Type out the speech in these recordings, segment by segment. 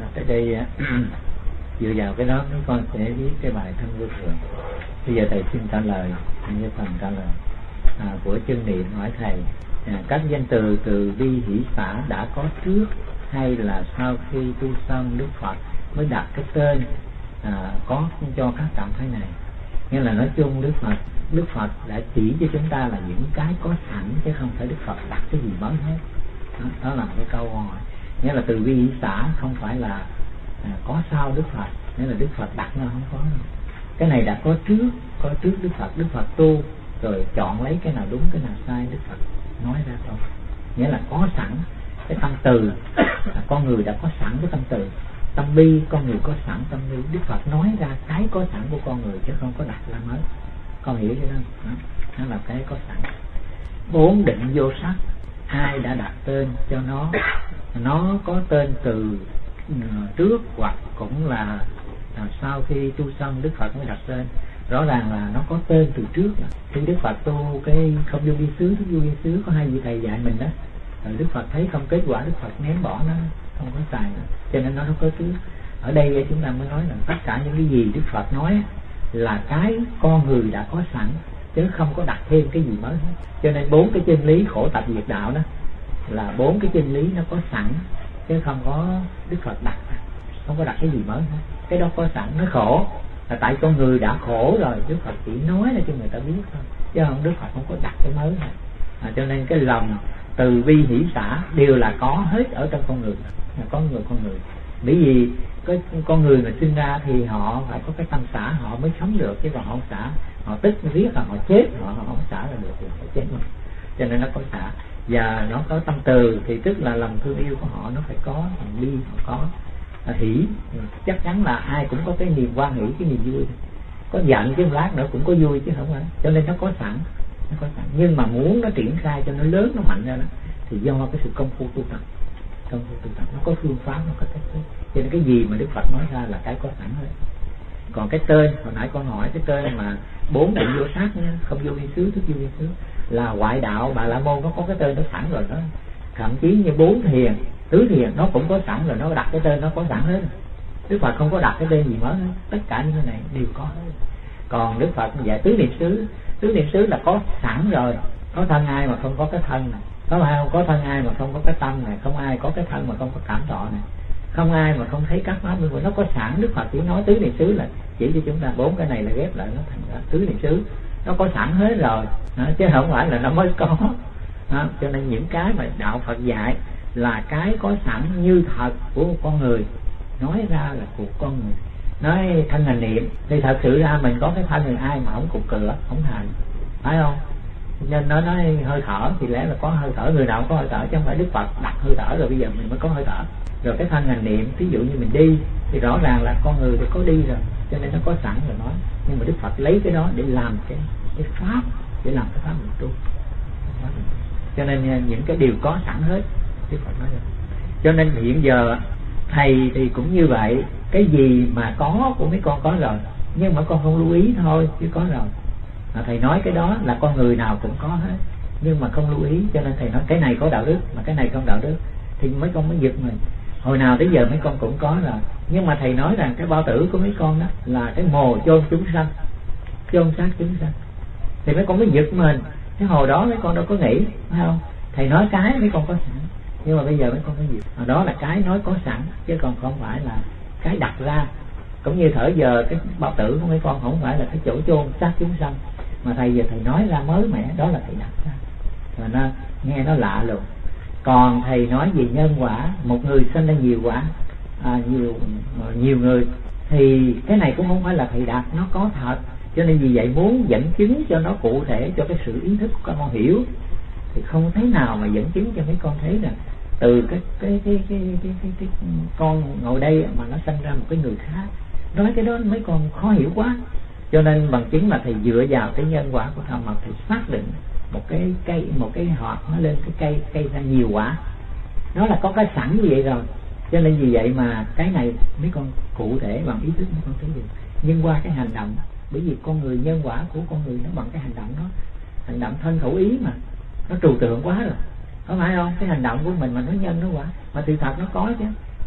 Tới đây dựa vào cái đó chúng con sẽ viết cái bài thân vô thường. Bây giờ thầy xin trả lời như phần trả lời của chân niệm. Hỏi thầy, các danh từ từ bi hỷ xả đã có trước hay là sau khi tu xong Đức Phật mới đặt cái tên có cho các trạng thái này? Nghĩa là nói chung Đức Phật đã chỉ cho chúng ta là những cái có sẵn, chứ không phải Đức Phật đặt cái gì mới hết. Đó là một cái câu hỏi. Nghĩa là từ bi hỷ xả không phải là có sau Đức Phật, nghĩa là Đức Phật đặt nó không có. Cái này đã có trước Đức Phật tu rồi chọn lấy cái nào đúng cái nào sai, Đức Phật nói ra thôi. Nghĩa là có sẵn cái tâm từ, con người đã có sẵn cái tâm từ, tâm bi, con người có sẵn tâm bi. Đức Phật nói ra cái có sẵn của con người chứ không có đặt ra mới. Con hiểu chưa đó? Nó là cái có sẵn. 4 định vô sắc, ai đã đặt tên cho nó có tên từ trước hoặc cũng là sau khi tu xong Đức Phật mới đặt tên. Rõ ràng là nó có tên từ trước. Khi Đức Phật tu cái không vô vi xứ, thức vô vi xứ, có hai vị thầy dạy mình đó, rồi Đức Phật thấy không kết quả, Đức Phật ném bỏ nó, không có xài nữa, cho nên nó có trước. Ở đây chúng ta mới nói là tất cả những cái gì Đức Phật nói là cái con người đã có sẵn, chứ không có đặt thêm cái gì mới hết. Cho nên 4 cái chân lý khổ tập diệt đạo đó là 4 cái chân lý nó có sẵn, chứ không có Đức Phật đặt, không có đặt cái gì mới hết. Cái đó có sẵn. Nó khổ là tại con người đã khổ rồi, Đức Phật chỉ nói để cho người ta biết thôi, chứ không, Đức Phật không có đặt cái mới này. Cho nên cái lòng từ bi hỷ xả đều là có hết ở trong con người, là con người. Bởi vì cái con người mà sinh ra thì họ phải có cái tâm xả họ mới sống được, chứ còn họ không xả, họ tức riết là họ chết, họ không xả là được, họ chết mất. Cho nên nó có xả. Và nó có tâm từ thì tức là lòng thương yêu của họ nó phải có, lòng bi họ có, hỷ chắc chắn là ai cũng có cái niềm hoan hỷ, cái niềm vui. Có giận chứ lát nữa cũng có vui chứ không phải. Cho nên nó có sẵn. Nhưng mà muốn nó triển khai cho nó lớn, nó mạnh ra đó, thì do cái sự công phu tu tập. Nó có phương pháp, nó có cách thức. Cho nên cái gì mà Đức Phật nói ra là cái có sẵn hết. Còn cái tên hồi nãy con hỏi, cái tên mà 4 định vô sắc nha, không vô vi xứ, thức vô vi xứ, là ngoại đạo Bà La Môn nó có cái tên nó sẵn rồi đó. Thậm chí như 4 thiền, tứ thiền nó cũng có sẵn rồi, nó đặt cái tên nó có sẵn hết. Đức Phật không có đặt cái tên gì mới hết. Tất cả những cái này đều có hết. Còn Đức Phật dạy tứ niệm xứ là có sẵn rồi. Có thân ai mà không có cái thân này, có thân ai mà không có cái tâm này, không ai có cái thân mà không có cảm thọ này, không ai mà không thấy các pháp nữa. Nó có sẵn. Đức Phật chỉ nói tứ niệm xứ là chỉ cho chúng ta 4 cái này là ghép lại nó thành tứ niệm xứ. Nó có sẵn hết rồi, chứ không phải là nó mới có. Cho nên những cái mà đạo Phật dạy là cái có sẵn như thật của một con người, nói ra là của con người. Nói thân hành niệm thì thật sự ra mình có cái thân người, ai mà không cục cửa, không hành, phải không? Nên nó nói hơi thở thì lẽ là có hơi thở, người nào có hơi thở, chứ không phải Đức Phật đặt hơi thở rồi bây giờ mình mới có hơi thở. Rồi cái thân hành niệm, ví dụ như mình đi thì rõ ràng là con người thì có đi rồi, cho nên nó có sẵn rồi nói. Nhưng mà Đức Phật lấy cái đó để làm cái pháp, để làm cái pháp mình tu. Cho nên những cái điều có sẵn hết, Đức Phật nói rồi. Cho nên hiện giờ thầy thì cũng như vậy, cái gì mà có của mấy con có rồi, nhưng mà con không lưu ý thôi, chứ có rồi. Thầy nói cái đó là con người nào cũng có hết, nhưng mà không lưu ý. Cho nên thầy nói cái này có đạo đức mà cái này không đạo đức, thì mấy con mới giật mình. Hồi nào tới giờ mấy con cũng có rồi, nhưng mà thầy nói rằng cái bao tử của mấy con đó là cái mồ chôn chúng sanh, chôn xác chúng sanh, thì mấy con mới giật mình. Cái hồi đó mấy con đâu có nghĩ, phải không? Thầy nói cái mấy con có sẵn, nhưng mà bây giờ mấy con có gì? Đó là cái nói có sẵn, chứ còn không phải là cái đặt ra. Cũng như thở giờ cái bao tử của mấy con không phải là cái chỗ chôn xác chúng sanh, mà thầy giờ thầy nói ra mới mẻ, đó là thầy đặt ra, và nó nghe nó lạ luôn. Còn thầy nói về nhân quả, một người sinh ra nhiều quả, nhiều người, thì cái này cũng không phải là thầy đặt, nó có thật. Cho nên vì vậy muốn dẫn chứng cho nó cụ thể, cho cái sự ý thức của các con hiểu, thì không thế nào mà dẫn chứng cho mấy con thấy là từ cái con ngồi đây mà nó sinh ra một cái người khác. Nói cái đó mấy con khó hiểu quá. Cho nên bằng chứng là thầy dựa vào cái nhân quả của thầm mà thầy xác định một cái cây, một cái hạt nó lên cái cây ra nhiều quả, nó là có cái sẵn như vậy rồi. Cho nên vì vậy mà cái này mấy con cụ thể bằng ý thức mấy con thấy được. Nhưng qua cái hành động, bởi vì con người, nhân quả của con người nó bằng cái hành động đó, hành động thân khẩu ý mà nó trừu tượng quá rồi, có phải không? Cái hành động của mình mà nó nhân nó quả, mà sự thật nó có chứ.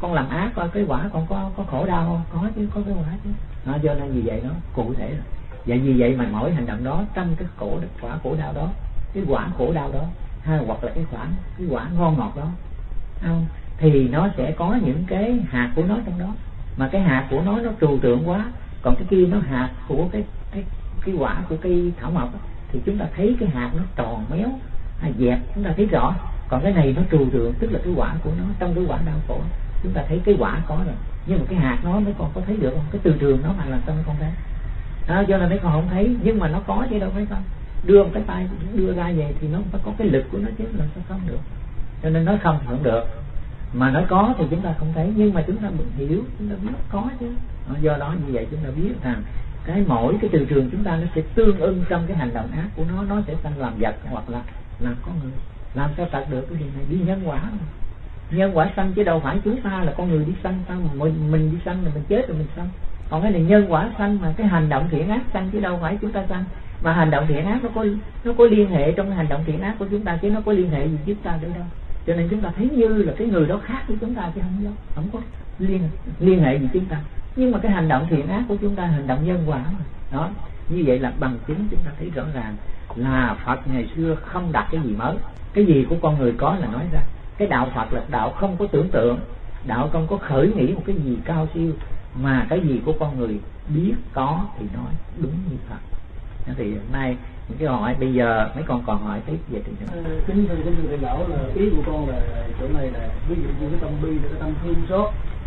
con làm ác coi cái quả con có khổ đau không? Có chứ, có cái quả chứ. Do nên vì vậy nó cụ thể rồi. Và vì vậy mà mỗi hành động đó trong cái quả khổ đau đó, cái quả khổ đau đó, hay hoặc là cái quả ngon ngọt đó, không? Thì nó sẽ có những cái hạt của nó trong đó, mà cái hạt của nó trừu tượng quá, còn cái kia nó hạt của cái quả của cây thảo mộc thì chúng ta thấy cái hạt nó tròn méo hay dẹp, chúng ta thấy rõ. Còn cái này nó trừu tượng, tức là cái quả của nó trong cái quả đau khổ chúng ta thấy cái quả có rồi, nhưng mà cái hạt nó mấy con có thấy được không? Cái từ trường nó mà làm sao mấy con thấy? Cho nên mấy con không thấy, nhưng mà nó có chứ đâu mấy con. Đưa một cái tay đưa ra về thì nó phải có cái lực của nó chứ, làm sao không được. Cho nên nó không được, mà nó có thì chúng ta không thấy, nhưng mà chúng ta hiểu, chúng ta biết có chứ. Do đó như vậy chúng ta biết rằng mỗi cái từ trường chúng ta nó sẽ tương ưng trong cái hành động ác của nó sẽ sanh làm vật hoặc là làm con người. Làm sao đạt được cái gì này? Đi nhân quả mà. Nhân quả sanh chứ đâu phải chúng ta là con người đi sanh, sao mà mình đi sanh rồi mình chết rồi mình sanh. Còn cái này nhân quả sanh, mà cái hành động thiện ác sanh chứ đâu phải chúng ta sanh. Mà hành động thiện ác nó có liên hệ trong cái hành động thiện ác của chúng ta, chứ nó có liên hệ gì với chúng ta nữa đâu. Cho nên chúng ta thấy như là cái người đó khác với chúng ta chứ không có liên hệ gì chúng ta. Nhưng mà cái hành động thiện ác của chúng ta hành động nhân quả mà. Đó, như vậy là bằng chứng chúng ta thấy rõ ràng là Phật ngày xưa không đặt cái gì mới. Cái gì của con người có là nói ra. Cái đạo Phật là đạo không có tưởng tượng, đạo không có khởi nghĩ một cái gì cao siêu, mà cái gì của con người biết có thì nói đúng như Phật. Thì hôm nay những cái hỏi bây giờ mấy con còn hỏi tiếp về thì kính thưa thầy lão, là ý của con là chỗ này là ví dụ như cái tâm bi là cái tâm thương xót,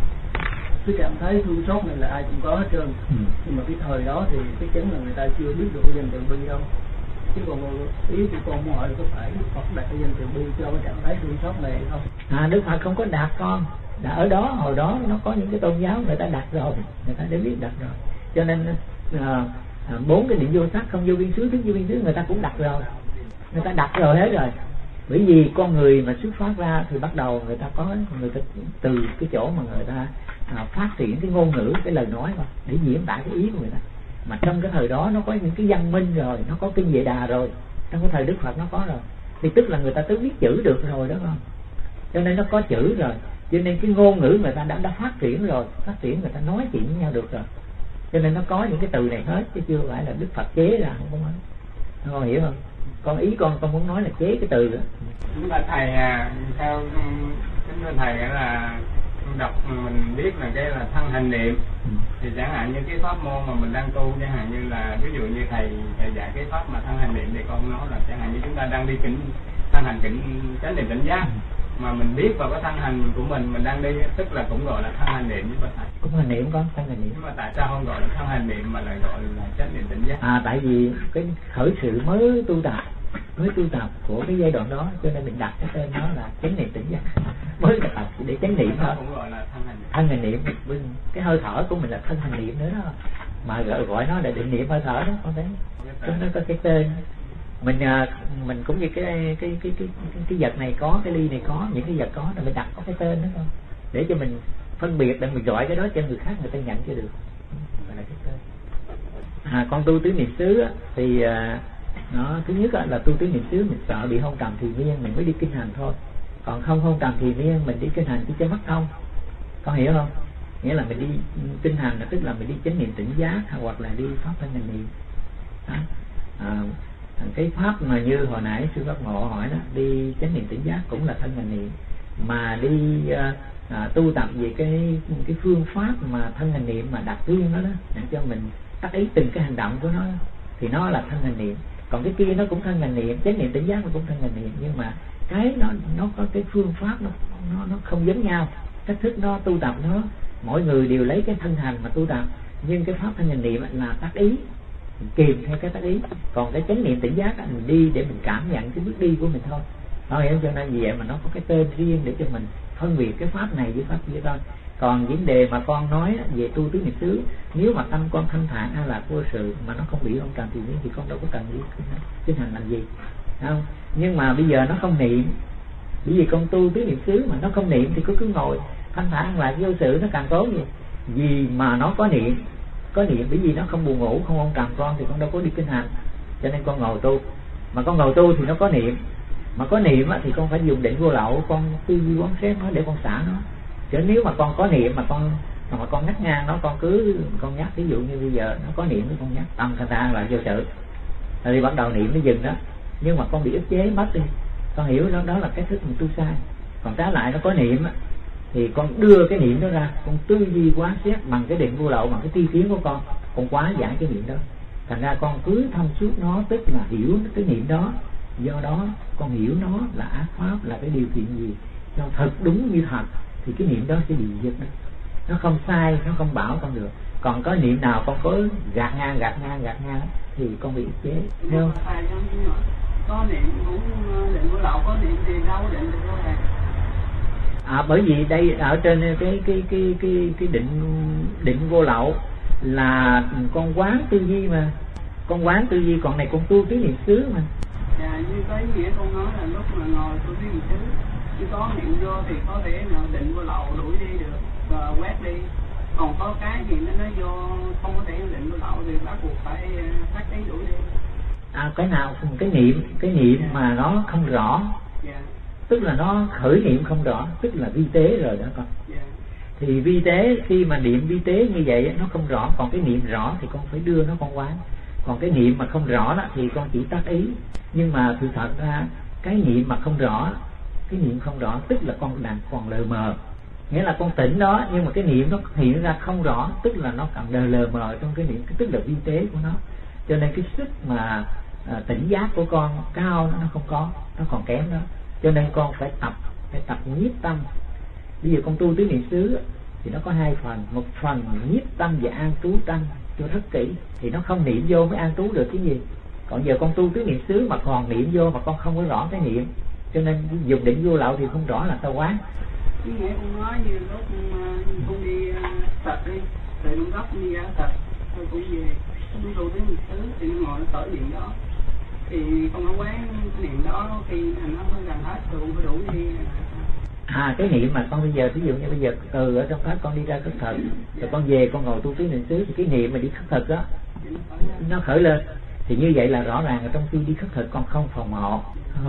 cái cảm thấy thương xót này là ai cũng có hết trơn. Nhưng mà cái thời đó thì chắc chắn là người ta chưa biết được cái danh từ bi đâu. Chứ còn ý của con muốn hỏi là có phải Phật đặt cái danh từ bi cho cái cảm thấy thương xót này không? Đức Phật không có đặt con. Đã ở đó, hồi đó nó có những cái tôn giáo người ta đặt rồi, người ta đã biết đặt rồi. Cho nên 4 cái định vô sắc, không vô biên xứ, thức vô biên xứ người ta cũng đặt rồi. Người ta đặt rồi hết rồi. Bởi vì con người mà xuất phát ra thì bắt đầu người ta từ cái chỗ mà người ta phát triển cái ngôn ngữ, cái lời nói mà để diễn tả cái ý của người ta. Mà trong cái thời đó nó có những cái văn minh rồi, nó có kinh Vệ Đà rồi, trong cái thời Đức Phật nó có rồi, thì tức là người ta tới biết chữ được rồi đó không? Cho nên nó có chữ rồi, cho nên cái ngôn ngữ người ta đã phát triển rồi, phát triển người ta nói chuyện với nhau được rồi. Cho nên nó có những cái từ này hết, chứ chưa phải là Đức Phật chế ra, không có nói. Con hiểu không? Con ý con muốn nói là chế cái từ đó. Chúng ta thầy theo kính thầy là đọc mình biết là cái là thân hành niệm. Thì chẳng hạn như cái pháp môn mà mình đang tu, chẳng hạn như là ví dụ như thầy dạy cái pháp mà thân hành niệm thì con nói là chẳng hạn như chúng ta đang đi thân hành chánh niệm tỉnh giác, mà mình biết vào cái thân hành của mình đang đi, tức là cũng gọi là thân hành niệm với thầy. Cũng hành niệm con, thân hành niệm. Nhưng mà tại sao không gọi là thân hành niệm mà lại gọi là chánh niệm tỉnh giác? Tại vì cái khởi sự mới tu tập của cái giai đoạn đó, cho nên mình đặt cái tên nó là chánh niệm tỉnh giác. Mới tập để chánh niệm thôi. Cũng gọi là thân hành niệm. Cái hơi thở của mình là thân hành niệm nữa đó, mà gọi nó là định niệm hơi thở đó, con thấy. Nó có cái tên. Mình cũng như cái vật này có, cái ly này có, những cái vật có là mình đặt có cái tên đó thôi, để cho mình phân biệt, để mình gọi cái đó cho người khác người ta nhận cho được. Gọi là cái tên. Con tu tứ niệm xứ thì nó thứ nhất là tu tứ niệm xứ mình sợ bị hôn trầm thì miên mình mới đi kinh hành thôi. Còn không hôn trầm thì miên mình đi kinh hành chỉ cho mất thông. Con hiểu không? Nghĩa là mình đi kinh hành là tức là mình đi chánh niệm tỉnh giác, hoặc là đi pháp thân hành niệm. Cái pháp mà như hồi nãy sư Pháp Ngộ hỏi đó, đi chánh niệm tỉnh giác cũng là thân hành niệm, mà đi tu tập về cái phương pháp mà thân hành niệm mà đặt riêng đó để cho mình tác ý từng cái hành động của nó thì nó là thân hành niệm. Còn cái kia nó cũng thân hành niệm, chánh niệm tỉnh giác nó cũng thân hành niệm, nhưng mà cái nó có cái phương pháp nó không giống nhau, cách thức nó tu tập nó mỗi người đều lấy cái thân hành mà tu tập, nhưng cái pháp thân hành niệm là tác ý kìm theo cái tác ý, còn cái chánh niệm tỉnh giác mình đi để mình cảm nhận cái bước đi của mình thôi. Nó hiểu, cho nên vì vậy mà nó có cái tên riêng để cho mình phân biệt cái pháp này với pháp kia thôi. Còn vấn đề mà con nói về tu tứ niệm xứ, nếu mà tâm con thanh thản hay là vô sự mà nó không bị ông trầm thì con đâu có cần đi kinh hành làm gì, không? Nhưng mà bây giờ nó không niệm, bởi vì con tu tứ niệm xứ mà nó không niệm thì cứ ngồi thanh thản lại vô sự nó càng tốt gì. Vì mà nó có niệm, bởi vì nó không buồn ngủ, không ông trầm con thì con đâu có đi kinh hành, cho nên con ngồi tu. Mà con ngồi tu thì nó có niệm, mà có niệm thì con phải dùng định vô lậu, con tư duy quán xét nó để con xả nó. Chứ nếu mà con có niệm mà con ngắt ngang nó, con nhắc, ví dụ như bây giờ nó có niệm con nhắc tâm thanh thang lại vô sự, rồi bắt đầu niệm nó dừng đó, nhưng mà con bị ức chế mất đi, con hiểu đó là cái thức mình tu sai. Còn trái lại nó có niệm á, thì con đưa cái niệm đó ra, con tư duy quán xét bằng cái định vô lậu, bằng cái tri kiến của con quá giải cái niệm đó. Thành ra con cứ thông suốt nó, tức là hiểu cái niệm đó, do đó con hiểu nó là ác pháp, là cái điều kiện gì cho thật đúng như thật, thì cái niệm đó sẽ bị diệt đó. Nó không sai, nó không bảo con được. Còn có niệm nào con có gạt ngang thì con bị ức chế, thấy không? Có niệm cũng định vô lậu, có niệm thì đâu có định được đâu thầy. Bởi vì đây ở trên cái định vô lậu là con quán tư duy mà, con quán tư duy, còn này con tu tứ niệm xứ mà. Dạ, như cái nghĩa con nói là lúc mà ngồi tu tứ niệm xứ, chứ có niệm vô thì có thể nào định vô lậu đuổi đi được và quét đi. Còn có cái gì nó vô không có thể định vô lậu thì bắt buộc phải phát trí đuổi đi. Cái nào cái niệm mà nó không rõ, tức là nó khởi niệm không rõ, tức là vi tế rồi đó con. Thì vi tế, khi mà niệm vi tế như vậy nó không rõ, còn cái niệm rõ thì con phải đưa nó con quán. Còn cái niệm mà không rõ đó thì con chỉ tác ý. Nhưng mà thực thật ra cái niệm mà không rõ, cái niệm không rõ tức là con đang còn lờ mờ, nghĩa là con tỉnh đó nhưng mà cái niệm nó hiện ra không rõ, tức là nó còn lờ mờ trong cái niệm, tức là vi tế của nó. Cho nên cái sức mà tỉnh giác của con cao nó không có, nó còn kém đó. Cho nên con phải tập nhiếp tâm. Bây giờ con tu tứ niệm xứ thì nó có hai phần, một phần nhiếp tâm và an trú tâm cho rất kỹ, thì nó không niệm vô mới an trú được cái gì. Còn giờ con tu tứ niệm xứ mà còn niệm vô mà con không có rõ cái niệm, cho nên dùng định vô lậu thì không rõ là sao quán. Như vậy con nói như lúc con đi tập đi, từ con góc đi ra tập, rồi cũng về con tu tứ niệm xứ thì nó ngồi nó khởi niệm đó, thì con không quán niệm đó khi thành nó mới gần hết rồi con phải đủ đi. Cái niệm mà con bây giờ, ví dụ như bây giờ từ ở trong pháp con đi ra khất thực, rồi con về con ngồi tu tứ niệm xứ, thì cái niệm mà đi khất thực đó nó khởi lên, thì như vậy là rõ ràng ở trong khi đi khất thực con không phòng hộ,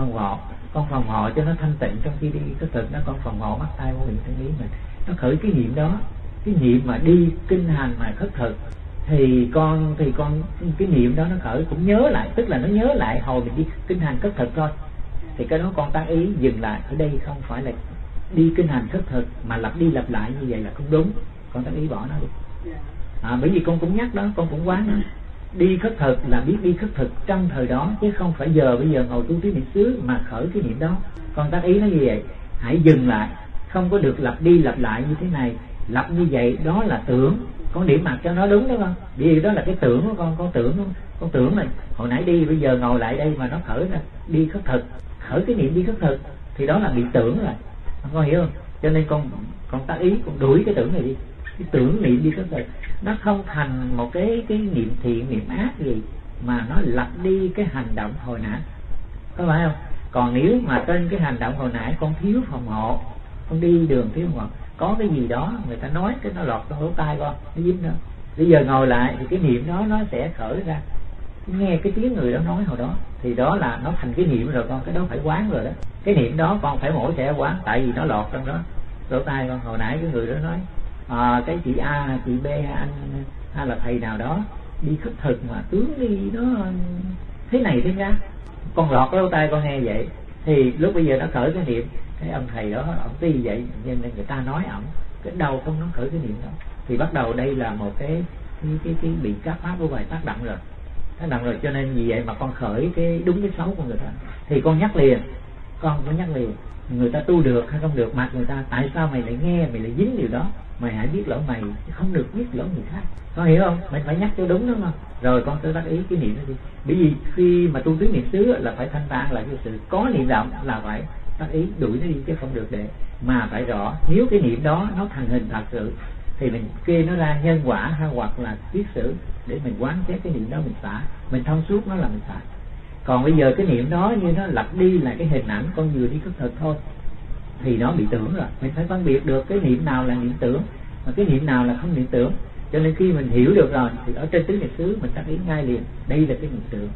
con phòng hộ cho nó thanh tịnh. Trong khi đi khất thực nó con phòng hộ mắt tai mũi miệng thân ý mình, nó khởi cái niệm đó. Cái niệm mà đi kinh hành mà khất thực thì con cái niệm đó nó khởi cũng nhớ lại, tức là nó nhớ lại hồi mình đi kinh hành khất thực thôi. Thì cái đó con tác ý dừng lại, ở đây không phải là đi kinh hành khất thực mà lặp đi lặp lại như vậy là không đúng, con tác ý bỏ nó đi. Bởi vì con cũng nhắc đó, con cũng quán đó. Đi khất thực là biết đi khất thực trong thời đó, chứ không phải bây giờ ngồi tu tứ niệm xứ mà khởi cái niệm đó. Con tác ý nó như vậy, hãy dừng lại, không có được lặp đi lặp lại như thế này. Lặp như vậy đó là tưởng, con điểm mặt cho nó đúng đó con. Vì đó là cái tưởng của con tưởng không? Con tưởng là hồi nãy đi, bây giờ ngồi lại đây mà nó khởi ra đi khất thực, khởi cái niệm đi khất thực, thì đó là bị tưởng rồi, con hiểu không? Cho nên con tác ý, con đuổi cái tưởng này đi. Cái tưởng niệm đi khất thực nó không thành một cái niệm thiện niệm ác gì, mà nó lặp đi cái hành động hồi nãy, có phải không? Còn nếu mà trên cái hành động hồi nãy con thiếu phòng hộ, con đi đường thiếu phòng hộ, có cái gì đó người ta nói cái nó lọt trong lỗ tai con, nó dính đó. Bây giờ ngồi lại thì cái niệm đó nó sẽ khởi ra, nghe cái tiếng người đó nói hồi đó, thì đó là nó thành cái niệm rồi con, cái đó phải quán rồi đó. Cái niệm đó con phải mỗi sẽ quán, tại vì nó lọt trong đó lỗ tai con. Hồi nãy cái người đó nói cái chị A, chị B, anh hay là thầy nào đó đi khất thực mà tướng đi nó thế này thế ra, con lọt lỗ tai con nghe vậy, thì lúc bây giờ nó khởi cái niệm, cái ông thầy đó ông tuy vậy nên người ta nói ổng, cái đầu không nó khởi cái niệm đó, thì bắt đầu đây là một cái bị các pháp của bài tác động rồi. Cho nên vì vậy mà con khởi cái đúng cái xấu của người ta, thì con nhắc liền, người ta tu được hay không được mặc người ta, tại sao mày lại nghe, mày lại dính điều đó, mày hãy biết lỗi mày, không được biết lỗi người khác, con hiểu không? Mình phải nhắc cho đúng đó mà. Rồi con sẽ tác ý cái niệm đó đi. Bởi vì khi mà tu tứ niệm xứ là phải thanh thản lại cái sự có niệm động, là phải tác ý đuổi nó đi, chứ không được để mà phải rõ. Nếu cái niệm đó nó thành hình thật sự thì mình kê nó ra nhân quả hay hoặc là viết sử để mình quán xét cái niệm đó, mình xả, mình thông suốt nó là mình xả. Còn bây giờ cái niệm đó như nó lặp đi là cái hình ảnh con vừa đi khất thực thôi, thì nó bị tưởng rồi. Mình phải phân biệt được cái niệm nào là niệm tưởng mà cái niệm nào là không niệm tưởng. Cho nên khi mình hiểu được rồi thì ở trên tứ niệm xứ mình tác ý ngay liền, đây là cái niệm tưởng.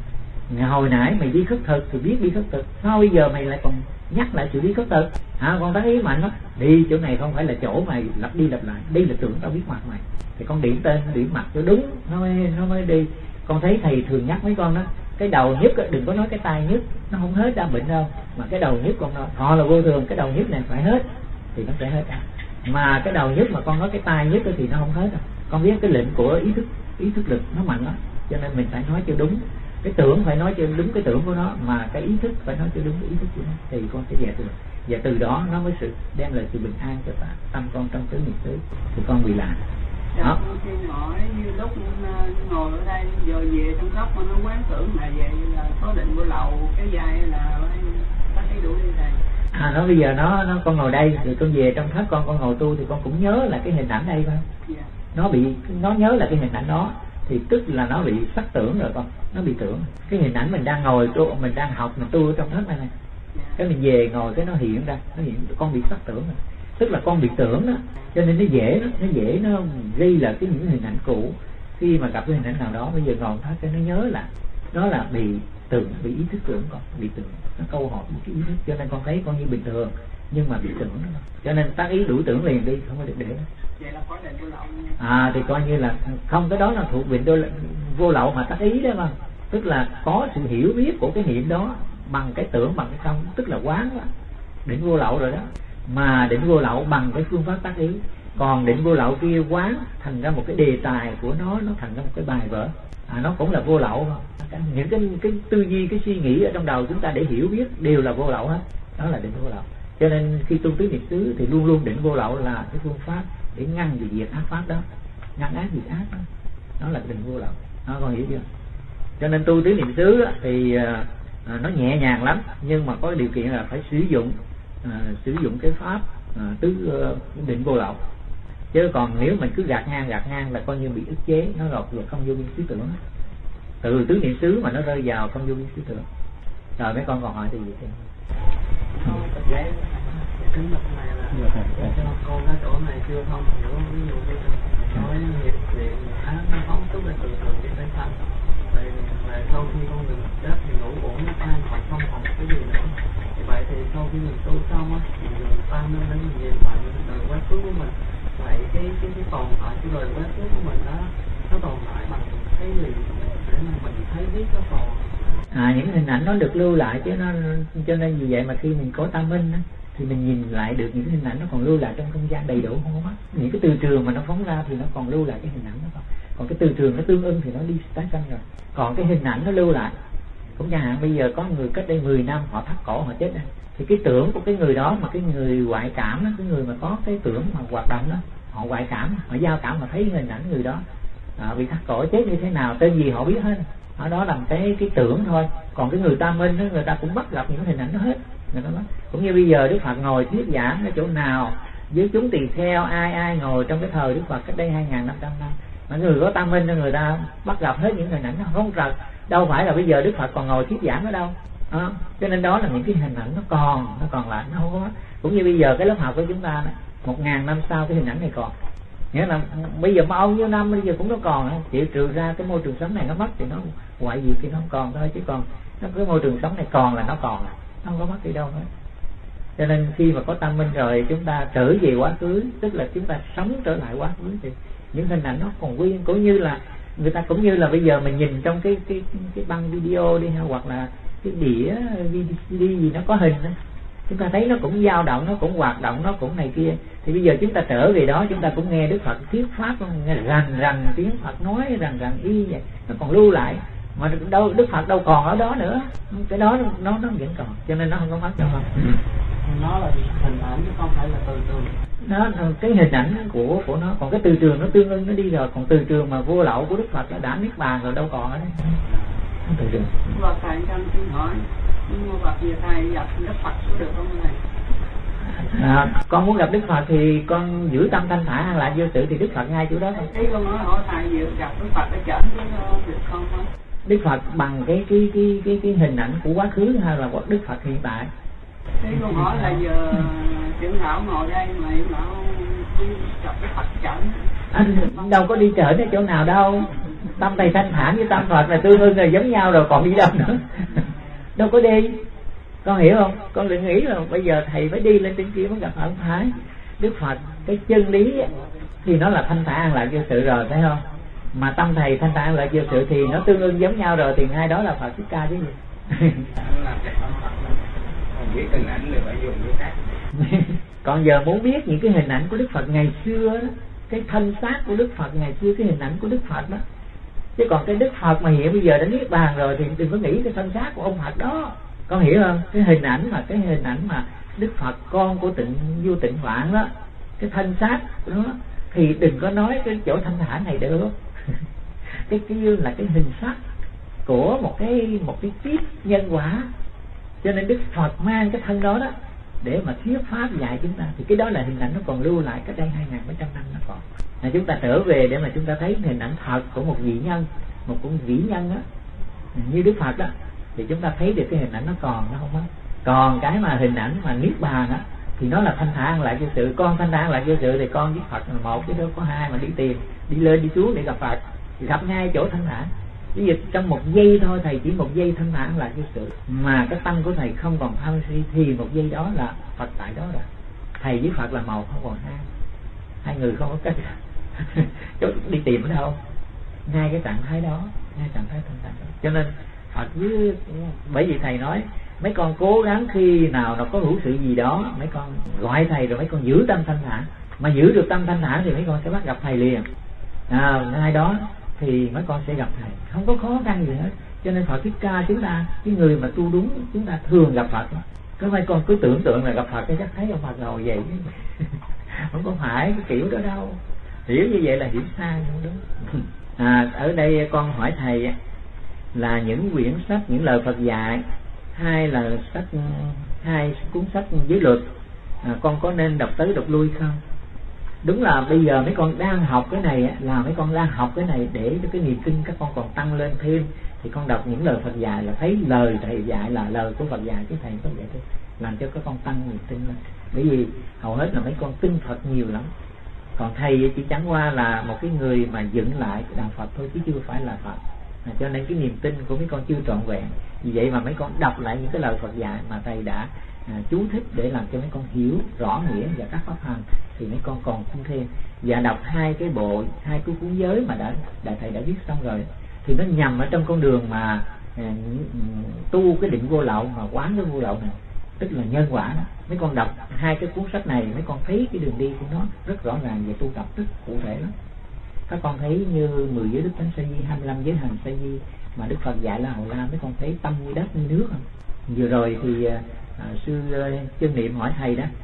Hồi nãy mày biết khất thực thì biết đi khất thực, sao bây giờ mày lại còn nhắc lại sự biết khất thực hả? Con tác ý mạnh lắm, đi chỗ này không phải là chỗ mày lặp đi lặp lại, đây là tưởng tao biết mặt mày, thì con điểm tên điểm mặt cho đúng nó mới đi. Con thấy thầy thường nhắc mấy con đó, cái đầu nhức đừng có nói cái tai nhức, nó không hết đau bệnh đâu, mà cái đầu nhức con nói họ là vô thường, cái đầu nhức này phải hết thì nó sẽ hết. Mà cái đầu nhức mà con nói cái tai nhức thì nó không hết đâu. Con biết cái lệnh của ý thức lực nó mạnh lắm, cho nên mình phải nói cho đúng. Cái tưởng phải nói cho đúng cái tưởng của nó, mà cái ý thức phải nói cho đúng cái ý thức của nó, thì con sẽ về được. Và từ đó nó mới đem lại sự bình an cho tâm con trong tứ niệm xứ, thì con bị làm. Đó. Con xin hỏi như lúc ngồi ở đây rồi về trong góc mà nó quán tưởng là về là có định vô lậu cái dài là bác thấy đủ đi thầy. Nó bây giờ nó con ngồi đây rồi con về trong thất con ngồi tu thì con cũng nhớ là cái hình ảnh đây phải không? Yeah. Nó nhớ là cái hình ảnh đó thì tức là nó bị sắc tưởng rồi con, nó bị tưởng. Cái hình ảnh mình đang ngồi tu, mình đang học mình tu ở trong thất này này. Yeah. Cái mình về ngồi cái nó hiện ra, con bị sắc tưởng rồi. Tức là con bị tưởng đó, cho nên nó dễ nó ghi là những hình ảnh cũ. Khi mà gặp cái hình ảnh nào đó bây giờ ngồi thất cái nó nhớ là đó là bị tưởng, bị ý thức tưởng, con bị tưởng, nó câu hỏi với cái ý thức, cho nên con thấy con như bình thường nhưng mà bị tưởng đó. Cho nên tác ý đuổi tưởng liền đi, không có được để đó. Vậy là có định vô lậu. Thì coi như là không, cái đó là thuộc về vô lậu mà tác ý đó mà. Tức là có sự hiểu biết của cái niệm đó bằng cái tưởng, bằng cái không, tức là quán đó. Định vô lậu rồi đó. Mà định vô lậu bằng cái phương pháp tác ý. Còn định vô lậu kia quán thành ra một cái đề tài của nó thành ra một cái bài vở. Nó cũng là vô lậu. Những cái tư duy, cái suy nghĩ ở trong đầu chúng ta để hiểu biết đều là vô lậu hết. Đó là định vô lậu. Cho nên khi tu tứ niệm xứ thì luôn luôn định vô lậu là cái phương pháp để ngăn diệt ác pháp đó, ngăn ác diệt ác đó. Đó là định vô lậu. Nó con hiểu chưa? Cho nên tu tứ niệm xứ thì nó nhẹ nhàng lắm, nhưng mà có điều kiện là phải sử dụng cái pháp định vô lậu. Chứ còn nếu mình cứ gạt ngang là coi như bị ức chế, nó lọt vào không vô biên xứ tưởng. Từ tứ niệm xứ mà nó rơi vào không vô biên xứ tưởng. Rồi mấy con còn hỏi thì gì thêm? Kính bạch này là cho con cái chỗ này chưa thông hiểu, ví dụ như nói nghiệp luyện nó phóng xuất lên từ cái bên thanh, về sau khi con được chết thì ngủ ổn nó an, còn không còn cái gì nữa. Thì vậy thì sau khi mình tu xong á, mình dùng tâm lên để mình nhìn lại đời quá khứ của mình. Vậy cái tồn tại của đời quá khứ của mình nó tồn tại bằng cái gì để mà mình thấy biết nó còn. Những hình ảnh nó được lưu lại chứ cho nên vì vậy mà khi mình có tam minh á, thì mình nhìn lại được những cái hình ảnh nó còn lưu lại trong không gian đầy đủ, không có mất. Những cái từ trường mà nó phóng ra thì nó còn lưu lại cái hình ảnh đó. Còn cái từ trường nó tương ưng thì nó đi tái sanh rồi. Còn cái hình ảnh nó lưu lại. Cũng chẳng hạn bây giờ có người cách đây 10 năm họ thắt cổ họ chết đây, thì cái tưởng của cái người đó mà cái người ngoại cảm đó, cái người mà có cái tưởng mà hoạt động đó, họ ngoại cảm, họ giao cảm mà thấy hình ảnh người đó bị thắt cổ chết như thế nào, tên gì họ biết hết. Đó là cái tưởng thôi. Còn cái người tam minh đó, người ta cũng bắt gặp những hình ảnh đó hết. Cũng như bây giờ Đức Phật ngồi thuyết giảng ở chỗ nào với chúng tỳ kheo, ai ngồi trong cái thời Đức Phật cách đây 2.500 năm, mà người có tam minh người ta bắt gặp hết những hình ảnh đó, không trật. Đâu phải là bây giờ Đức Phật còn ngồi thuyết giảng ở đâu. Cho nên đó là những cái hình ảnh nó còn lại, nó không có. Cũng như bây giờ cái lớp học của chúng ta này, 1.000 năm sau cái hình ảnh này còn. Nghĩa là bây giờ bao nhiêu năm bây giờ cũng nó còn, chỉ trừ ra cái môi trường sống này nó mất thì nó hoại diệt thì nó không còn thôi, chứ còn cái môi trường sống này còn là nó còn, nó không có mất đi đâu hết. Cho nên khi mà có tam minh rồi chúng ta trở về quá khứ, tức là chúng ta sống trở lại quá khứ, thì những hình ảnh nó còn nguyên. Cũng như là người ta, cũng như là bây giờ mình nhìn trong cái băng video đi, hoặc là cái đĩa DVD gì nó có hình đó, chúng ta thấy nó cũng dao động, nó cũng hoạt động, nó cũng này kia. Thì bây giờ chúng ta trở về đó, chúng ta cũng nghe Đức Phật thuyết pháp, nghe rành tiếng Phật nói rành y vậy, nó còn lưu lại. Mà đâu Đức Phật đâu còn ở đó nữa, cái đó nó vẫn còn, cho nên nó không có mất đâu. Nó là hình ảnh chứ không phải là từ trường. Nó cái hình ảnh của nó, còn cái từ trường nó tương ưng nó đi rồi. Còn từ trường mà vô lậu của Đức Phật đã niết bàn rồi, đâu còn ở đấy. Từ trường. Và thầy cho xin hỏi, nhưng mà Phật về thầy gặp Đức Phật có được không thầy? Con muốn gặp Đức Phật thì con giữ tâm thanh thản an lạc vô sự, thì Đức Phật ngay chỗ đó thôi. Ý con nói hỏi thầy về gặp Đức Phật ở chẩn chứ được không á? Đức Phật bằng cái hình ảnh của quá khứ hay là Đức Phật hiện tại? Ý con hỏi là giờ trưởng lão ngồi đây mà trưởng lão đi gặp Đức Phật chẩn. Đâu có đi chợ ở chỗ nào đâu. Tâm thầy thanh thản với tâm Phật là tương ưng là giống nhau rồi, còn đi đâu nữa. Đâu có đi. Con hiểu không? Con đừng nghĩ là bây giờ thầy phải đi lên trên kia mới gặp Phật, không phải. Đức Phật cái chân lý thì nó là thanh thản an lạc vô sự rồi, thấy không? Mà tâm thầy thanh thản an lạc vô sự thì nó tương ưng giống nhau rồi, thì hai đó là Phật Thích Ca chứ gì. Biết hình ảnh thì phải dùng cái khác. Còn giờ muốn biết những cái hình ảnh của Đức Phật ngày xưa đó, cái thân xác của Đức Phật ngày xưa, cái hình ảnh của Đức Phật đó. Chứ còn cái Đức Phật mà hiện bây giờ đã niết bàn rồi thì đừng có nghĩ cái thân xác của ông Phật đó. Con hiểu không? Cái hình ảnh mà Đức Phật con của vua Tịnh Hoạn đó, cái thân xác đó thì đừng có nói cái chỗ thanh thản này được. Cái kia là cái hình sắc của một cái kiếp nhân quả. Cho nên Đức Phật mang cái thân đó đó để mà thuyết pháp dạy chúng ta, thì cái đó là hình ảnh nó còn lưu lại cách đây 2.000 mấy trăm năm nó còn. Chúng ta trở về để mà chúng ta thấy hình ảnh thật của một vị nhân, một con vĩ nhân á, như Đức Phật đó, thì chúng ta thấy được cái hình ảnh nó còn, nó không mất. Còn cái mà hình ảnh mà niết bàn á thì nó là thanh thản lại vô sự. Con thanh thản lại vô sự thì con với Phật là một, chứ đâu có hai mà đi tìm, đi lên đi xuống để gặp Phật, thì gặp ngay chỗ thanh thản. Ví dụ trong một giây thôi, thầy chỉ một giây thanh thản lại vô sự, mà cái tâm của thầy không còn tham si, thì một giây đó là Phật tại đó rồi. Thầy với Phật là một, không còn hai người không có cách chỗ đi tìm ở đâu, ngay cái trạng thái đó, ngay trạng thái thanh thản đó. Cho nên Phật với, bởi vì thầy nói mấy con cố gắng khi nào nó có hữu sự gì đó, mấy con gọi thầy rồi mấy con giữ tâm thanh thản, mà giữ được tâm thanh thản thì mấy con sẽ bắt gặp thầy liền. Ngay đó thì mấy con sẽ gặp thầy, không có khó khăn gì hết. Cho nên Phật Thích Ca chúng ta, cái người mà tu đúng, chúng ta thường gặp Phật. Có mấy con cứ tưởng tượng là gặp Phật cái chắc thấy ông Phật ngồi vậy không có phải cái kiểu đó đâu. Hiểu như vậy là hiểu sai, không đúng. Ở đây con hỏi thầy là những quyển sách, những lời Phật dạy, hai cuốn sách giới luật, con có nên đọc tới đọc lui không? Đúng là bây giờ mấy con đang học cái này, là mấy con đang học cái này để cho cái niềm tin các con còn tăng lên thêm, thì con đọc những lời Phật dạy là thấy lời thầy dạy là lời của Phật dạy, chứ thầy có vậy thôi, làm cho các con tăng niềm tin lên. Bởi vì hầu hết là mấy con tin Phật nhiều lắm, còn thầy chỉ chẳng qua là một cái người mà dựng lại đạo Phật thôi, chứ chưa phải là Phật. Cho nên cái niềm tin của mấy con chưa trọn vẹn. Vì vậy mà mấy con đọc lại những cái lời Phật dạy mà thầy đã chú thích để làm cho mấy con hiểu rõ nghĩa và các pháp hành, thì mấy con còn không thêm. Và đọc hai cái cuốn giới mà thầy đã viết xong rồi, thì nó nhằm ở trong con đường mà tu cái định vô lậu, mà quán cái vô lậu này, tức là nhân quả đó. Mấy con đọc hai cái cuốn sách này, mấy con thấy cái đường đi của nó rất rõ ràng về tu tập, rất cụ thể lắm. Các con thấy như 10 giới đức tánh sa di, 25 giới hành sa di mà Đức Phật dạy là Hầu La, mấy con thấy tâm như đất như nước không? Vừa rồi thì sư Chân Niệm hỏi thầy đó,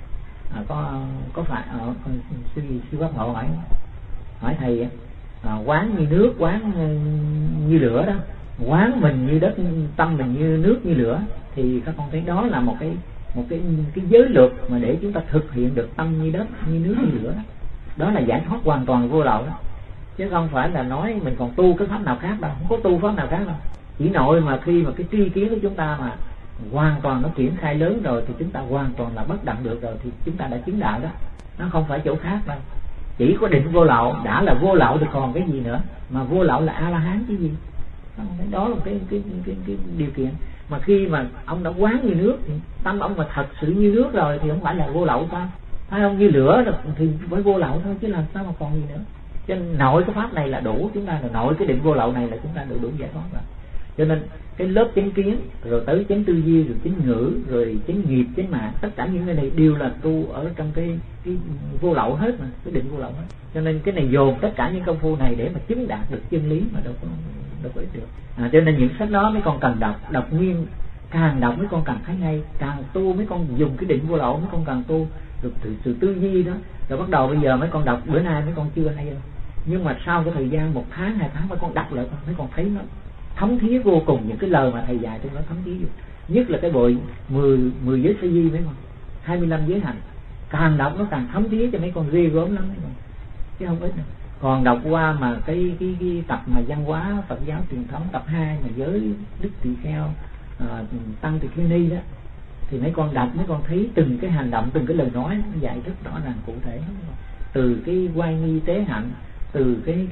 có phải sư Pháp Hộ hỏi thầy quán như nước, quán như lửa đó, quán mình như đất, tâm mình như nước như lửa, thì các con thấy đó là một cái giới luật mà để chúng ta thực hiện được tâm như đất, như nước, như lửa đó. Đó là giải thoát hoàn toàn vô lậu đó, chứ không phải là nói mình còn tu cái pháp nào khác đâu, không có tu pháp nào khác đâu. Chỉ nội mà khi mà cái tri kiến của chúng ta mà hoàn toàn nó triển khai lớn rồi, thì chúng ta hoàn toàn là bất động được rồi, thì chúng ta đã chứng đạo đó. Nó không phải chỗ khác đâu. Chỉ có định vô lậu, đã là vô lậu thì còn cái gì nữa, mà vô lậu là A La Hán chứ gì. Đó là cái điều kiện. Mà khi mà ông đã quán như nước thì tâm ông mà thật sự như nước rồi thì không phải là vô lậu sao? Phải không? Như lửa rồi thì phải vô lậu thôi, chứ làm sao mà còn gì nữa. Cho nên nội cái pháp này là đủ, chúng ta là nội cái định vô lậu này là chúng ta đủ giải thoát rồi. Cho nên cái lớp chánh kiến, rồi tới chánh tư duy, rồi chánh ngữ, rồi chánh nghiệp, chánh mạng, tất cả những cái này đều là tu ở trong cái vô lậu hết mà, cái định vô lậu hết. Cho nên cái này dồn tất cả những công phu này để mà chứng đạt được chân lý mà đâu có ít được. Cho nên những sách đó mấy con cần đọc nguyên, càng đọc mấy con càng thấy ngay, càng tu mấy con dùng cái định vô lậu, mấy con càng tu được sự tư duy đó. Rồi bắt đầu bây giờ mấy con đọc, bữa nay mấy con chưa hay đâu, nhưng mà sau cái thời gian 1 tháng 2 tháng mấy con đọc lại, mấy con thấy nó thấm thía vô cùng, những cái lời mà thầy dạy trong đó thấm thía vô. Nhất là cái bộ 10 giới sa di mấy con, 25 giới hành, càng đọc nó càng thấm thía cho mấy con ghê gớm lắm mấy con, chứ không ít đâu. Còn đọc qua mà cái tập mà văn hóa Phật giáo truyền thống, tập 2 mà giới đức tỳ kheo, tăng tỳ kheo ni đó, thì mấy con đọc mấy con thấy từng cái hành động, từng cái lời nói nó dạy rất rõ ràng cụ thể. Từ cái oai nghi tế hạnh, từ cái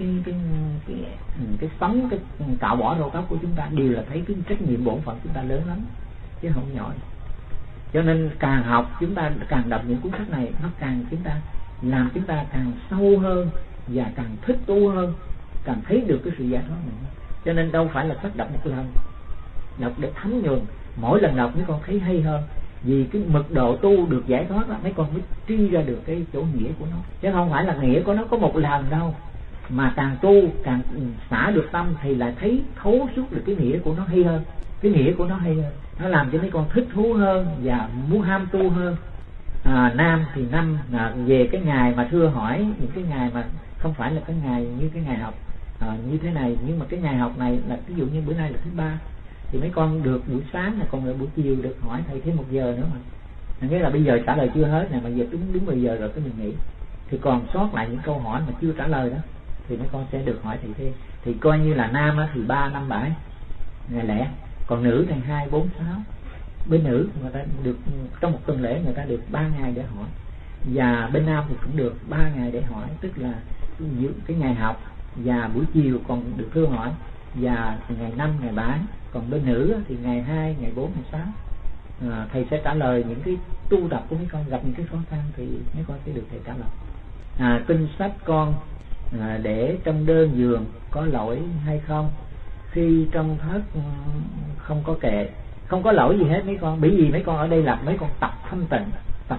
sống, cái cạo bỏ râu tóc của chúng ta đều là thấy cái trách nhiệm bổn phận chúng ta lớn lắm chứ không nhỏ. Cho nên càng học chúng ta càng đọc những cuốn sách này, nó càng chúng ta làm chúng ta càng sâu hơn và càng thích tu hơn, càng thấy được cái sự giải thoát này. Cho nên đâu phải là sách đọc một lần, đọc để thấm nhuần, mỗi lần đọc mấy con thấy hay hơn. Vì cái mực độ tu được giải thoát đó, mấy con mới truy ra được cái chỗ nghĩa của nó, chứ không phải là nghĩa của nó có một lần đâu. Mà càng tu càng xả được tâm thì lại thấy thấu suốt được cái nghĩa của nó hay hơn. Cái nghĩa của nó hay hơn, nó làm cho mấy con thích thú hơn và muốn ham tu hơn. Nam thì năm về cái ngày mà thưa hỏi, những cái ngày mà không phải là cái ngày như cái ngày học như thế này, nhưng mà cái ngày học này là ví dụ như bữa nay là thứ ba, thì mấy con được buổi sáng này, còn lại buổi chiều được hỏi thầy thêm 1 giờ nữa mà. Nghĩa là bây giờ trả lời chưa hết này, mà giờ đúng 10 giờ rồi cái mình nghỉ, thì còn sót lại những câu hỏi mà chưa trả lời đó thì mấy con sẽ được hỏi thầy thêm. Thì coi như là nam thì 3, 5, 7 ngày lẻ, còn nữ thì 2, 4, 6. Bên nữ người ta được trong một tuần lễ người ta được 3 ngày để hỏi, và bên nam thì cũng được 3 ngày để hỏi, tức là cái ngày học và buổi chiều còn được thưa hỏi, và ngày 5, ngày 7. Còn bên nữ thì ngày 2, ngày 4, ngày 6 thầy sẽ trả lời những cái tu tập của mấy con, gặp những cái khó khăn thì mấy con sẽ được thầy trả lời. Kinh sách con để trong đơn giường có lỗi hay không? Khi trong thất không có kệ, không có lỗi gì hết mấy con, bởi vì mấy con ở đây là mấy con tập thanh tịnh,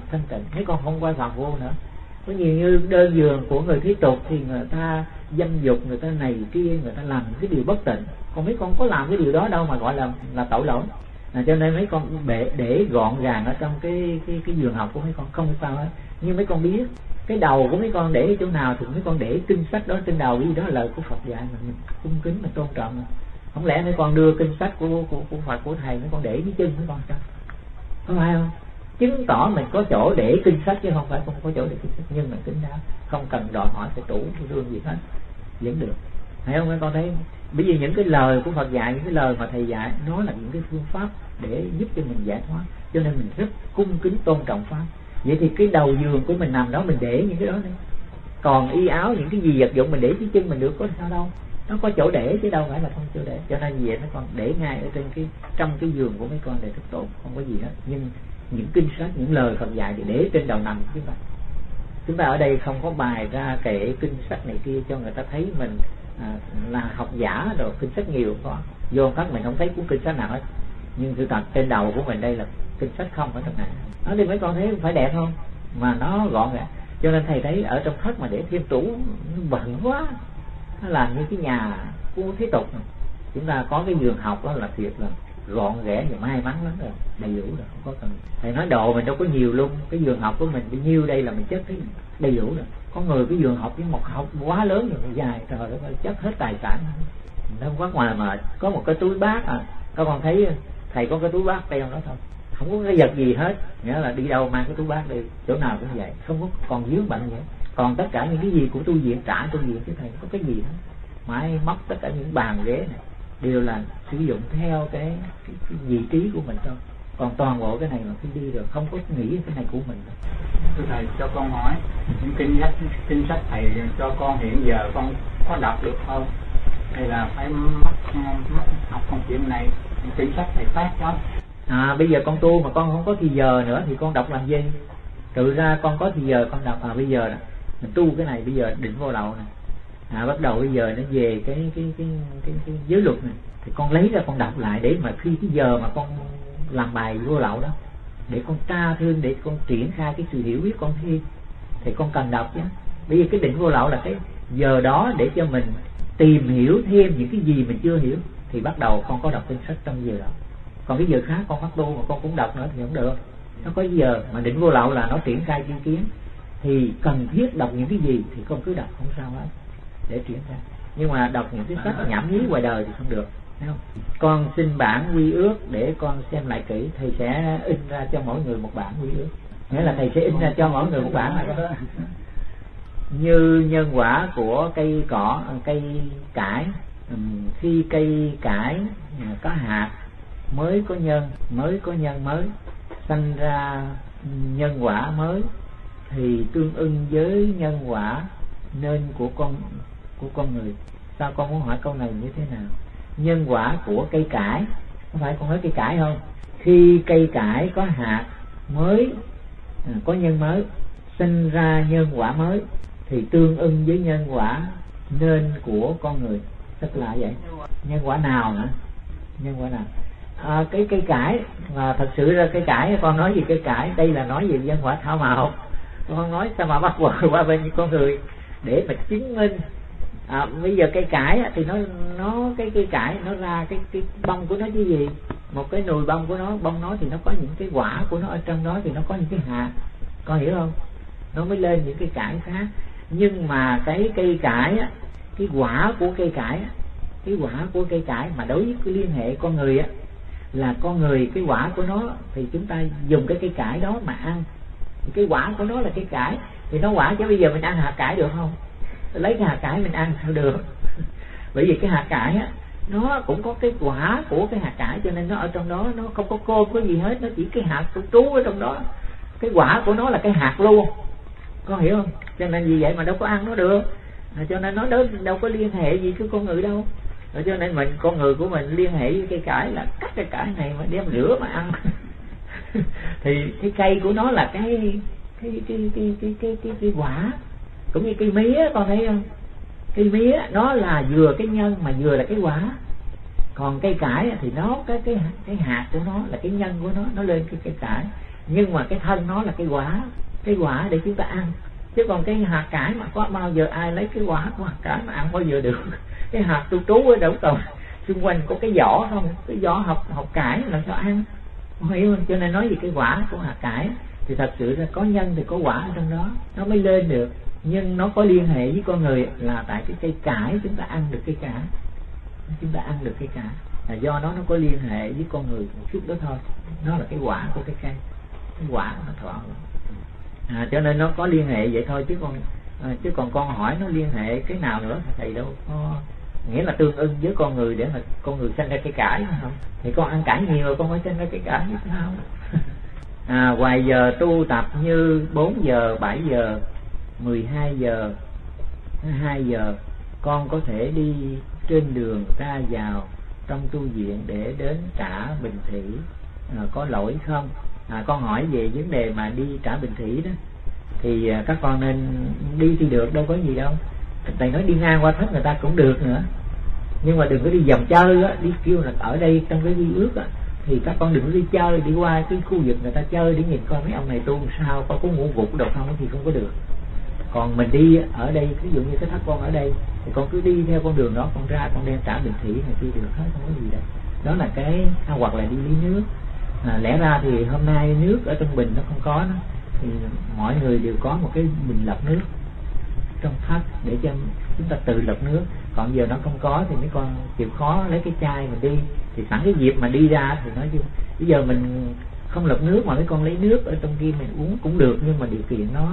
mấy con không qua phạm vô nữa. Có nhiều như đơn giường của người thế tục thì người ta dâm dục, người ta này kia, người ta làm cái điều bất tịnh, còn mấy con có làm cái điều đó đâu mà gọi là tội lỗi. Cho nên mấy con để gọn gàng ở trong cái giường học của mấy con không sao hết. Nhưng mấy con biết cái đầu của mấy con để chỗ nào thì mấy con để kinh sách đó trên đầu, vì đó là lời của Phật dạy mà mình cung kính, mình tôn trọng. Không lẽ mấy con đưa kinh sách của Phật của thầy mấy con để dưới chân mấy con sao? Không phải không? Chứng tỏ mình có chỗ để kinh sách chứ không phải không có chỗ để kinh sách, nhưng mà kính đáo, không cần đòi hỏi phải tủ rương gì hết, vẫn được. Thấy không mấy con thấy? Bởi vì những cái lời của Phật dạy, những cái lời mà thầy dạy, nó là những cái phương pháp để giúp cho mình giải thoát, cho nên mình rất cung kính tôn trọng pháp. Vậy thì cái đầu giường của mình nằm đó, mình để những cái đó đi. Còn y áo, những cái gì vật dụng mình để dưới chân mình được, có sao đâu, nó có chỗ để chứ đâu phải là không chỗ để. Cho nên vậy mấy con để ngay ở trên trong cái giường của mấy con để thực tốt, không có gì hết. Nhưng những kinh sách, những lời Phật dạy thì để trên đầu nằm của chúng ta ở đây không có bài ra kệ kinh sách này kia cho người ta thấy mình là học giả rồi, kinh sách nhiều có vô phát mình không thấy cuốn kinh sách nào hết, nhưng sự thật trên đầu của mình đây là kinh sách không ở trong này. Nó đi mấy con thấy phải đẹp không, mà nó gọn gàng. Cho nên thầy thấy ở trong thất mà để thêm tủ bận quá, nó làm như cái nhà của thế tục này. Chúng ta có cái giường học đó là thiệt là gọn ghẽ và may mắn lắm rồi, đầy đủ rồi, không có cần. Thầy nói đồ mình đâu có nhiều luôn, cái giường học của mình bao nhiêu đây là mình chất thấy đầy đủ rồi. Có người cái giường học với một học quá lớn rồi, dài trời ơi, chất hết tài sản, nó không có ngoài mà có một cái túi bát các con thấy thầy có cái túi bát đeo đó thôi, không có cái vật gì hết, nghĩa là đi đâu mang cái túi bát đi, chỗ nào cũng vậy, không có còn vướng bận vậy. Còn tất cả những cái gì của tu viện trả tu viện chứ thầy không có cái gì hết. Máy móc tất cả những bàn ghế này đều là sử dụng theo cái vị trí của mình thôi. Còn toàn bộ cái này là khi đi rồi không có nghĩ cái này của mình. Thưa thầy, cho con hỏi những kinh sách thầy cho con hiện giờ con có đọc được không, hay là phải mất học công chuyện này, kinh sách thầy phát cho? Bây giờ con tu mà con không có thì giờ nữa thì con đọc làm gì? Tự ra con có thì giờ con đọc. Bây giờ nè, mình tu cái này bây giờ định vô lậu nè, bắt đầu bây giờ nó về cái giới luật này thì con lấy ra con đọc lại, để mà khi cái giờ mà con làm bài vô lậu đó, để con tra thêm, để con triển khai cái sự hiểu biết con thi, thì con cần đọc chứ. Bây giờ cái định vô lậu là cái giờ đó để cho mình tìm hiểu thêm những cái gì mình chưa hiểu, thì bắt đầu con có đọc kinh sách trong giờ đó. Còn cái giờ khác con phát tu mà con cũng đọc nữa thì không được. Nó có giờ mà định vô lậu là nó triển khai chi kiến, thì cần thiết đọc những cái gì thì con cứ đọc, không sao hết, để triển khai. Nhưng mà đọc những cái sách nhảm nhí ngoài đời thì không được, thấy không? Con xin bản quy ước để con xem lại kỹ. Thầy sẽ in ra cho mỗi người một bản quy ước, nghĩa là thầy sẽ in ra cho mỗi người một bản này. Như nhân quả của cây cỏ, cây cải, khi cây cải có hạt mới có nhân, mới có nhân mới, sanh ra nhân quả mới, thì tương ưng với nhân quả nên của con người. Sao con muốn hỏi câu này như thế nào? Nhân quả của cây cải, không phải con nói cây cải không? Khi cây cải có hạt mới, có nhân mới, sinh ra nhân quả mới, thì tương ưng với nhân quả nên của con người. Tức là vậy. Nhân quả nào nữa? Nhân quả nào? Cái cây cải mà thật sự ra cây cải, con nói gì cây cải? Đây là nói về nhân quả thảo mộc. Con nói sao mà bắt qua bên con người để mà chứng minh. Bây giờ cây cải thì nó cái cây cải nó ra cái bông của nó chứ gì? Một cái nùi bông của nó, bông nó thì nó có những cái quả của nó ở trong đó, thì nó có những cái hạt, con hiểu không? Nó mới lên những cái cải khác. Nhưng mà cái cây cải á, cái quả của cây cải á, cái quả của cây cải mà đối với cái liên hệ con người á, là con người cái quả của nó thì chúng ta dùng cái cây cải đó mà ăn. Thì cái quả của nó là cây cải thì nó quả, chứ bây giờ mình ăn hạt cải được không? Lấy cái hạt cải mình ăn sao được? Bởi vì cái hạt cải á, nó cũng có cái quả của cái hạt cải, cho nên nó ở trong đó nó không có côn có gì hết, nó chỉ cái hạt trú ở trong đó. Cái quả của nó là cái hạt luôn, con hiểu không? Cho nên vì vậy mà đâu có ăn nó được. Cho nên nó đâu có liên hệ gì với con người đâu. Cho nên con người của mình liên hệ với cây cải là cắt cái cải này mà đem rửa mà ăn. Thì cái cây của nó là cái quả. Cũng như cây mía, con thấy không? Cây mía nó là vừa cái nhân mà vừa là cái quả. Còn cây cải thì nó cái hạt của nó là cái nhân của nó lên cái cây cải. Nhưng mà cái thân nó là cái quả để chúng ta ăn. Chứ còn cái hạt cải mà có bao giờ ai lấy cái quả của hạt cải mà ăn bao giờ được? Cái hạt trú ở đâu toàn xung quanh có cái vỏ không? Cái vỏ học cải làm sao ăn? Không hiểu không? Cho nên nói về cái quả của hạt cải thì thật sự là có nhân thì có quả ở trong đó, nó mới lên được. Nhưng nó có liên hệ với con người là tại cái cây cải chúng ta ăn được cây cải. Chúng ta ăn được cây cải là do nó có liên hệ với con người một chút đó thôi. Nó là cái quả của cái cây, cái quả nó thọ. Cho nên nó có liên hệ vậy thôi, chứ còn con hỏi nó liên hệ cái nào nữa thầy đâu có, nghĩa là tương ưng với con người để mà con người sinh ra cây cải không? Thì con ăn cải nhiều rồi con phải sinh ra cây cải như sao? Ngoài giờ tu tập như 4 giờ, 7 giờ, 12 giờ, 2 giờ, con có thể đi trên đường ra vào trong tu viện để đến trả bình thủy, có lỗi không? Con hỏi về vấn đề mà đi trả bình thủy đó, thì các con nên đi thì được, đâu có gì đâu. Thầy nói đi ngang qua thất người ta cũng được nữa, nhưng mà đừng có đi vòng chơi á, đi kêu là ở đây trong cái quy ước á, thì các con đừng có đi chơi, đi qua cái khu vực người ta chơi để nhìn coi mấy ông này tu sao, có ngủ gục đâu không thì không có được. Còn mình đi ở đây, ví dụ như cái thất con ở đây thì con cứ đi theo con đường đó, con ra con đem trả bình thủy này đi được hết, không có gì đâu. Đó là cái, hoặc là đi lấy nước. Lẽ ra thì hôm nay nước ở trong bình nó không có đó, thì mọi người đều có một cái bình lọc nước trong thất để cho chúng ta tự lọc nước. Còn giờ nó không có thì mấy con chịu khó lấy cái chai mình đi, thì sẵn cái dịp mà đi ra thì nói chung bây giờ mình không lọc nước mà mấy con lấy nước ở trong kia mình uống cũng được, nhưng mà điều kiện nó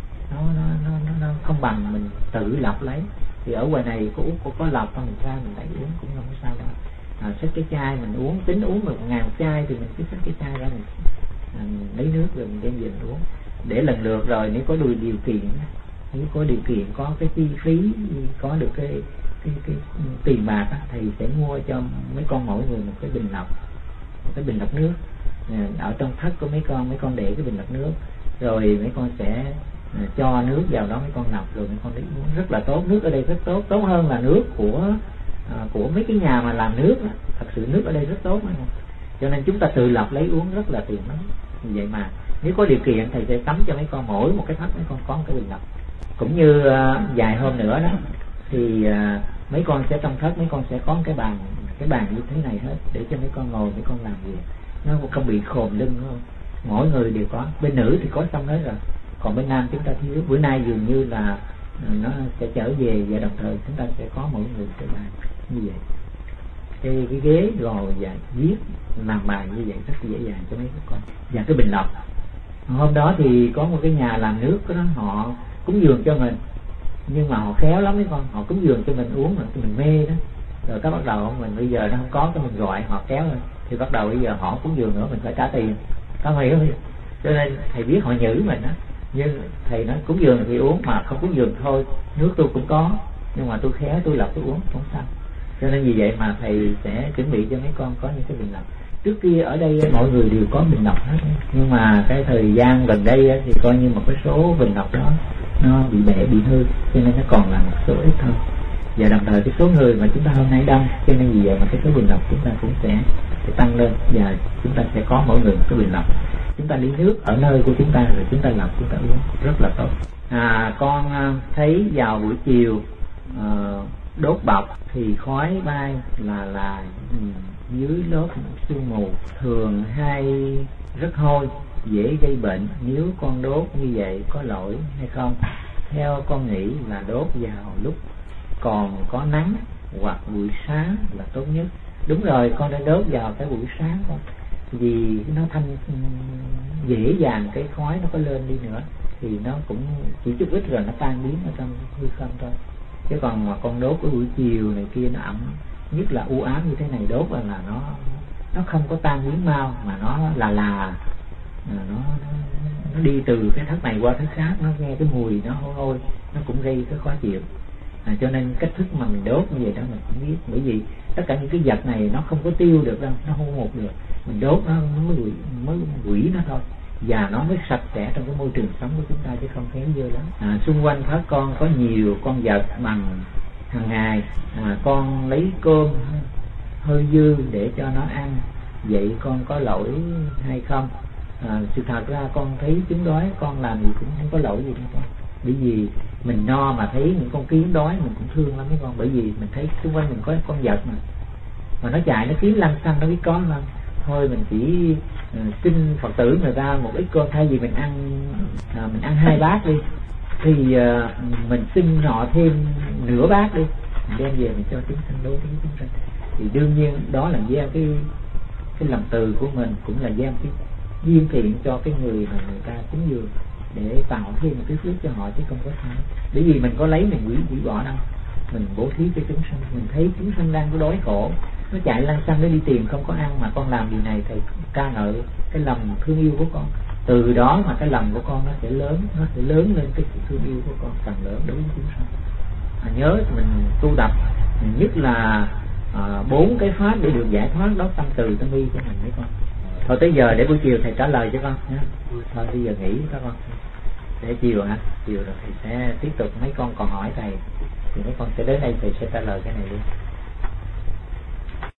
không bằng mình tự lọc lấy. Thì ở ngoài này có lọc mình ra mình lấy uống cũng không có sao đâu. Xách cái chai mình uống, tính uống 1.000 một chai thì mình cứ xách cái chai ra mình lấy nước rồi mình đem về mình uống. Để lần lượt rồi nếu có đủ điều kiện, nếu có điều kiện có cái chi phí, có được cái tiền bạc á, thầy sẽ mua cho mấy con mỗi người một cái bình lọc nước. Ở trong thất của mấy con để cái bình lọc nước, rồi mấy con sẽ cho nước vào đó, mấy con lọc rồi mấy con lấy uống rất là tốt. Nước ở đây rất tốt, tốt hơn là nước của mấy cái nhà mà làm nước đó. Thật sự nước ở đây rất tốt không? Cho nên chúng ta tự lọc lấy uống rất là tiện lắm. Vì vậy mà nếu có điều kiện thầy sẽ cấm cho mấy con mỗi một cái thất mấy con có một cái bình lọc. Cũng như vài hôm nữa đó thì mấy con sẽ trong thất mấy con sẽ có cái bàn như thế này hết, để cho mấy con ngồi mấy con làm việc nó không bị khồm lưng, không? Mỗi người đều có. Bên nữ thì có xong hết rồi, còn bên nam chúng ta thiếu. Bữa nay dường như là nó sẽ trở về và đồng thời chúng ta sẽ có mỗi người cái bàn như vậy, cái ghế rồi và viết làm bài như vậy rất dễ dàng cho mấy con. Và cái bình lọc hôm đó thì có một cái nhà làm nước đó, họ cúng dường cho mình, nhưng mà họ khéo lắm mấy con, họ cúng dường cho mình uống mà mình mê đó, rồi cái bắt đầu mình bây giờ nó không có, cái mình gọi họ kéo lên thì bắt đầu bây giờ họ cúng dường nữa mình phải trả tiền, có hiểu không? Cho nên thầy biết họ nhử mình á, Nhưng thầy nói cúng dường thì uống, mà không cúng dường thôi, nước tôi cũng có, nhưng mà tôi khéo tôi lọc tôi uống không sao. Cho nên vì vậy mà thầy sẽ chuẩn bị cho mấy con có những cái bình lọc. Trước kia ở đây mọi người đều có bình lọc hết, nhưng mà cái thời gian gần đây thì coi như một cái số bình lọc đó nó bị bể, bị hư, cho nên nó còn là một số ít thôi. Và đồng thời cái số người mà chúng ta hôm nay đông, cho nên vì vậy mà cái số bình lọc chúng ta cũng sẽ tăng lên, và chúng ta sẽ có mỗi người một cái bình lọc. Chúng ta ly nước ở nơi của chúng ta rồi chúng ta lọc, chúng ta uống rất là tốt. Con thấy vào buổi chiều đốt bọc thì khói bay là dưới lớp sương mù, thường hay rất hôi, dễ gây bệnh. Nếu con đốt như vậy có lỗi hay không? Theo con nghĩ là đốt vào lúc còn có nắng hoặc buổi sáng là tốt nhất. Đúng rồi, con đã đốt vào cái buổi sáng thôi, vì nó thanh dễ dàng, cái khói nó có lên đi nữa thì nó cũng chỉ chút ít rồi nó tan biến ở trong hư không thôi. Chứ còn mà con đốt cái buổi chiều này kia nó ẩm, nhất là u ám như thế này, đốt là nó không có tan biến mau, mà nó nó đi từ cái thất này qua thất khác, nó nghe cái mùi nó hôi, nó cũng gây cái khó chịu. Cho nên cách thức mà mình đốt như vậy đó mình cũng biết, bởi vì tất cả những cái vật này nó không có tiêu được đâu, nó không một được, mình đốt nó mới hủy nó thôi, và nó mới sạch sẽ trong cái môi trường sống của chúng ta, chứ không kém dơ lắm. Xung quanh pháp con có nhiều con vật bằng hàng ngày, con lấy cơm hơi dư để cho nó ăn, vậy con có lỗi hay không? Sự thật ra con thấy chúng đói, con làm gì cũng không có lỗi gì đâu con, bởi vì mình no mà thấy những con kiến đói mình cũng thương lắm mấy con, bởi vì mình thấy xung quanh mình có con vật mà nó chạy nó kiếm lăn xăng nó biết có lắm. Thôi mình chỉ xin Phật tử người ta một ít cơm, thay vì mình ăn 2 bát đi thì mình xin họ thêm nửa bát đi, mình đem về mình cho chúng sanh, đối với chúng sanh. Thì đương nhiên đó là gieo cái lòng từ của mình, cũng là gieo cái duyên thiện cho cái người mà người ta cúng dường, để tạo thêm một cái phước cho họ, chứ không có sao. Bởi vì mình có lấy mình hủy bỏ đâu, mình bố thí cho chúng sanh. Mình thấy chúng sanh đang có đói khổ, nó chạy lăn xăng để đi tìm không có ăn, mà con làm điều này thì ca ngợi cái lòng thương yêu của con. Từ đó mà cái lòng của con nó sẽ lớn lên cái sự thương yêu của con càng lớn đối với chúng sanh. Nhớ mình tu tập nhất là 4 cái pháp để được giải thoát, đó tâm từ tâm bi của mình mấy con. Thôi tới giờ để buổi chiều thầy trả lời cho con nhé. Thôi bây giờ nghỉ các con, để chiều rồi thầy sẽ tiếp tục. Mấy con còn hỏi thầy thì mấy con sẽ đến đây thầy sẽ trả lời cái này luôn.